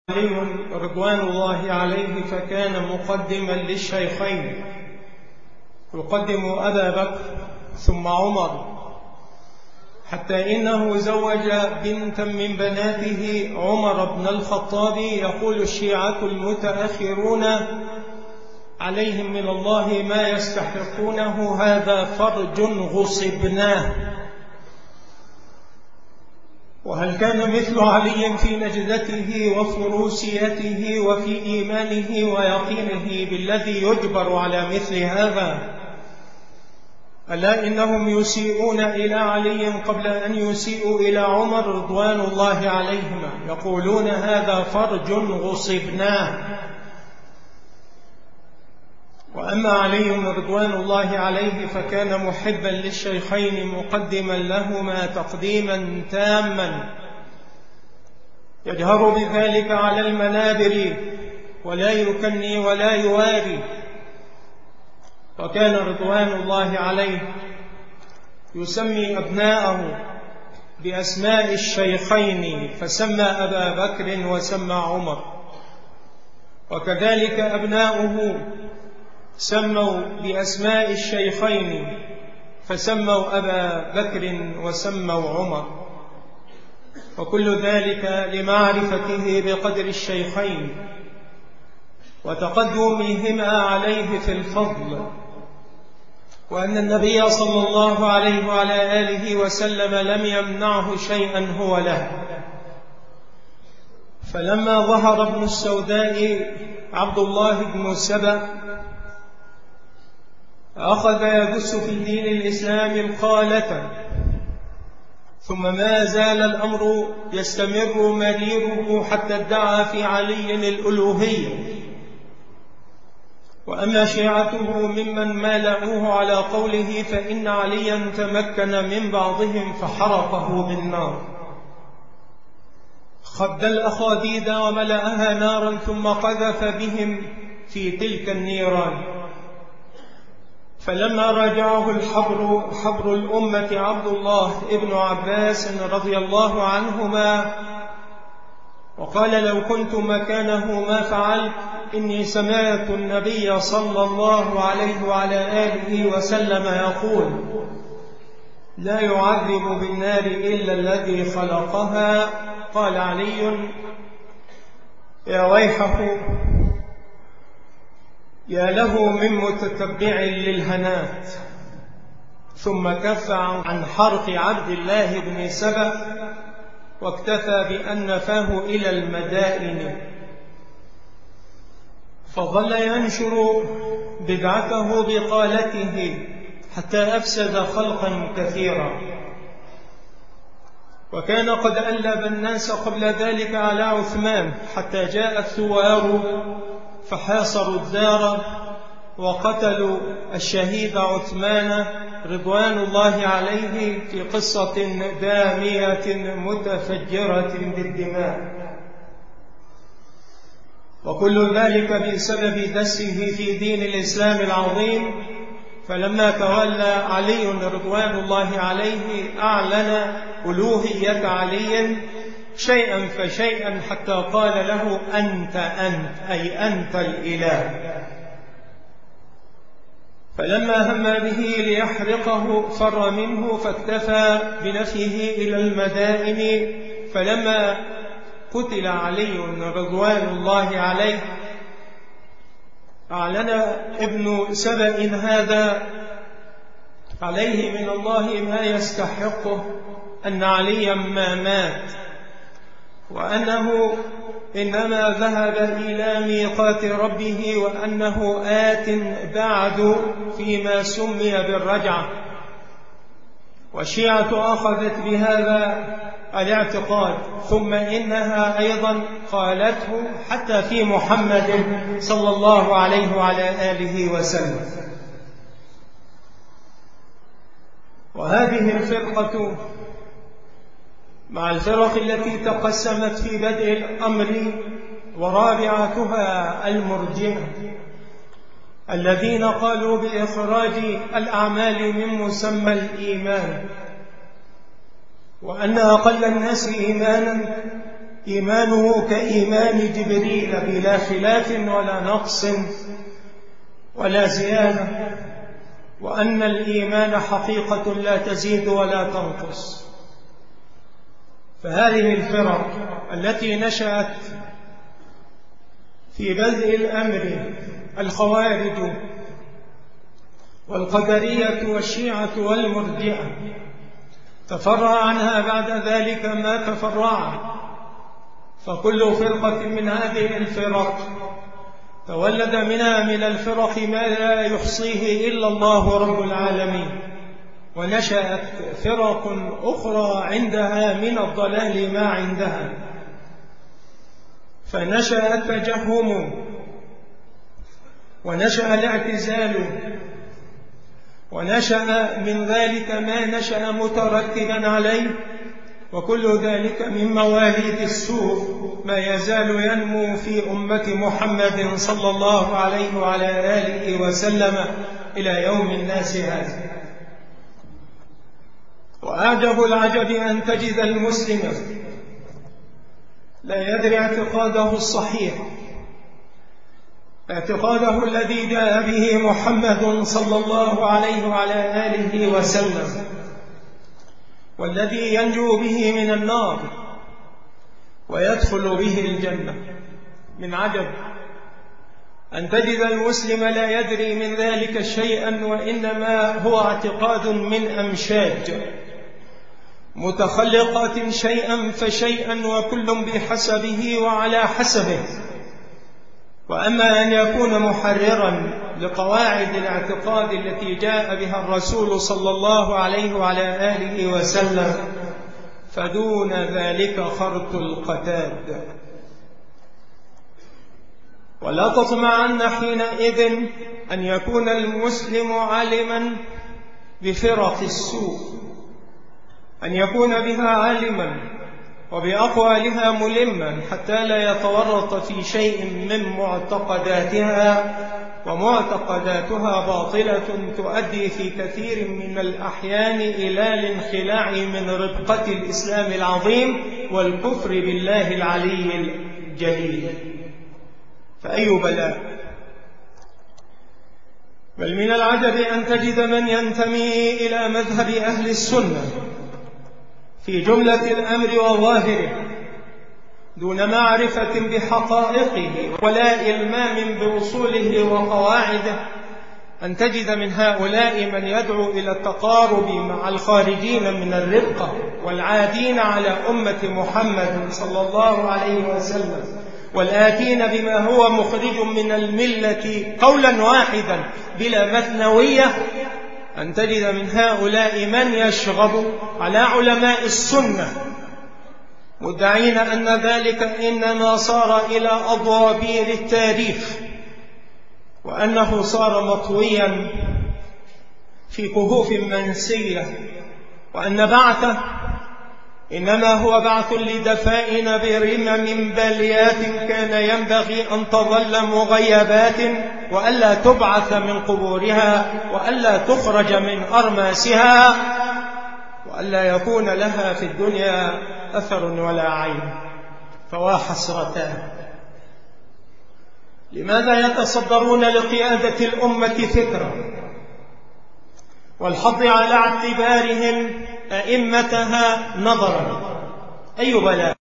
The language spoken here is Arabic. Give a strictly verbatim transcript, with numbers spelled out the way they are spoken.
علي رضوان الله عليه فكان مقدما للشيخين، يقدم أبا بكر ثم عمر، حتى إنه زوج بنتا من بناته عمر بن الخطاب. يقول الشيعة المتأخرون عليهم من الله ما يستحقونه، هذا فرج غصبناه. وهل كان مثل علي في نجدته وفروسيته وفي إيمانه ويقينه بالذي يجبر على مثل هذا؟ ألا إنهم يسيئون إلى علي قبل أن يسيئوا إلى عمر رضوان الله عليهما، يقولون هذا فرج غصبناه. وأما علي رضوان الله عليه فكان محبا للشيخين مقدما لهما تقديما تاما، يجهر بذلك على المنابر ولا يكني ولا يواري. وكان رضوان الله عليه يسمي أبناءه بأسماء الشيخين، فسمى أبا بكر وسمى عمر، وكذلك أبناؤه سموا بأسماء الشيخين فسموا أبا بكر وسموا عمر، وكل ذلك لمعرفته بقدر الشيخين وتقدمهما عليه في الفضل، وأن النبي صلى الله عليه وعلى آله وسلم لم يمنعه شيئا هو له. فلما ظهر ابن السوداء عبد الله بن سبأ أخذ يدس في دين الإسلام القالة، ثم ما زال الأمر يستمر مريره حتى ادعى في علي الألوهية. وأما شيعته ممن مالأوه على قوله فإن عليا تمكن من بعضهم فحرقه بالنار، خد الأخاديد وملأها نارا ثم قذف بهم في تلك النيران. فلما راجعه الحبر حبر الأمة عبد الله ابن عباس رضي الله عنهما وقال لو كنت مكانه ما فعلت، إني سمعت النبي صلى الله عليه وعلى آله وسلم يقول لا يعذب بالنار إلا الذي خلقها. قال علي يا ويحه، يا له من متتبع للهنات. ثم كف عن حرق عبد الله بن سبأ واكتفى بأن نفاه إلى المدائن، فظل ينشر بدعته بقالته حتى أفسد خلقا كثيرا. وكان قد ألب الناس قبل ذلك على عثمان حتى جاء الثوار فحاصروا الدار وقتلوا الشهيد عثمان رضوان الله عليه في قصة دامية متفجرة بالدماء، وكل ذلك بسبب دسه في دين الإسلام العظيم. فلما تولى علي رضوان الله عليه أعلن ألوهية علي شيئا فشيئا حتى قال له أنت أنت أي أنت الإله. فلما هم به ليحرقه فر منه فاكتفى بنفيه إلى المدائن. فلما قتل علي رضوان الله عليه أعلن ابن سبأ هذا عليه من الله ما يستحقه، أن عليا ما مات، وأنه إنما ذهب إلى ميقات ربه، وأنه آت بعد فيما سمي بالرجعة. والشيعة أخذت بهذا الاعتقاد، ثم إنها أيضا قالته حتى في محمد صلى الله عليه وعلى آله وسلم. وهذه الفرقة مع الفرق التي تقسمت في بدء الأمر ورابعتها المرجئة الذين قالوا بإخراج الأعمال من مسمى الإيمان، وأن أقل الناس إيمانا إيمانه كإيمان جبريل بلا خلاف ولا نقص ولا زيادة، وأن الإيمان حقيقة لا تزيد ولا تنقص. فهذه الفرق التي نشأت في بدء الأمر، الخوارج والقدرية والشيعة والمرجئة، تفرع عنها بعد ذلك ما تفرع، فكل فرقة من هذه الفرق تولد منها من الفرق ما لا يحصيه إلا الله رب العالمين، ونشأت فرق أخرى عندها من الضلال ما عندها، فنشأ التجهم ونشأ الاعتزال، ونشأ من ذلك ما نشأ مترتبا عليه، وكل ذلك من مواليد السوء ما يزال ينمو في أمة محمد صلى الله عليه وعلى آله وسلم إلى يوم الناس هذا. وأعجب العجب أن تجد المسلم لا يدري اعتقاده الصحيح، اعتقاده الذي جاء به محمد صلى الله عليه وعلى آله وسلم، والذي ينجو به من النار ويدخل به الجنة. من عجب أن تجد المسلم لا يدري من ذلك شيئا، وإنما هو اعتقاد من أمشاج متخلقات شيئا فشيئا، وكل بحسبه وعلى حسبه. وأما أن يكون محررا لقواعد الاعتقاد التي جاء بها الرسول صلى الله عليه وعلى آله وسلم، فدون ذلك خرط القتاد. ولا تطمعن حينئذ أن يكون المسلم عالما بفرق السوء، أن يكون بها عالما وبأقوالها ملما، حتى لا يتورط في شيء من معتقداتها، ومعتقداتها باطلة تؤدي في كثير من الأحيان إلى الانخلاع من ربقة الإسلام العظيم والكفر بالله العلي الجليل. فأي بلاء! بل من العجب أن تجد من ينتمي إلى مذهب أهل السنة في جملة الأمر وظاهره دون معرفة بحقائقه ولا إلمام بأصوله وقواعده، أن تجد من هؤلاء من يدعو إلى التقارب مع الخارجين من الربقة والعادين على أمة محمد صلى الله عليه وسلم، والآتين بما هو مخرج من الملة قولا واحدا بلا مثنوية. أن تجد من هؤلاء من يشغب على علماء السنة مدعين أن ذلك إنما صار إلى أضرابير التاريخ، وأنه صار مطويا في كهوف منسية، وأن بعثه إنما هو بعث لدفائن برمم باليات كان ينبغي أن تظل مغيبات، وألا تبعث من قبورها، وألا تخرج من أرماسها، وألا يكون لها في الدنيا أثر ولا عين. فوا حسرتان! لماذا يتصدرون لقيادة الأمة فكرة والحض على اعتبارهم أئمتها نظرا؟ أي بلاء!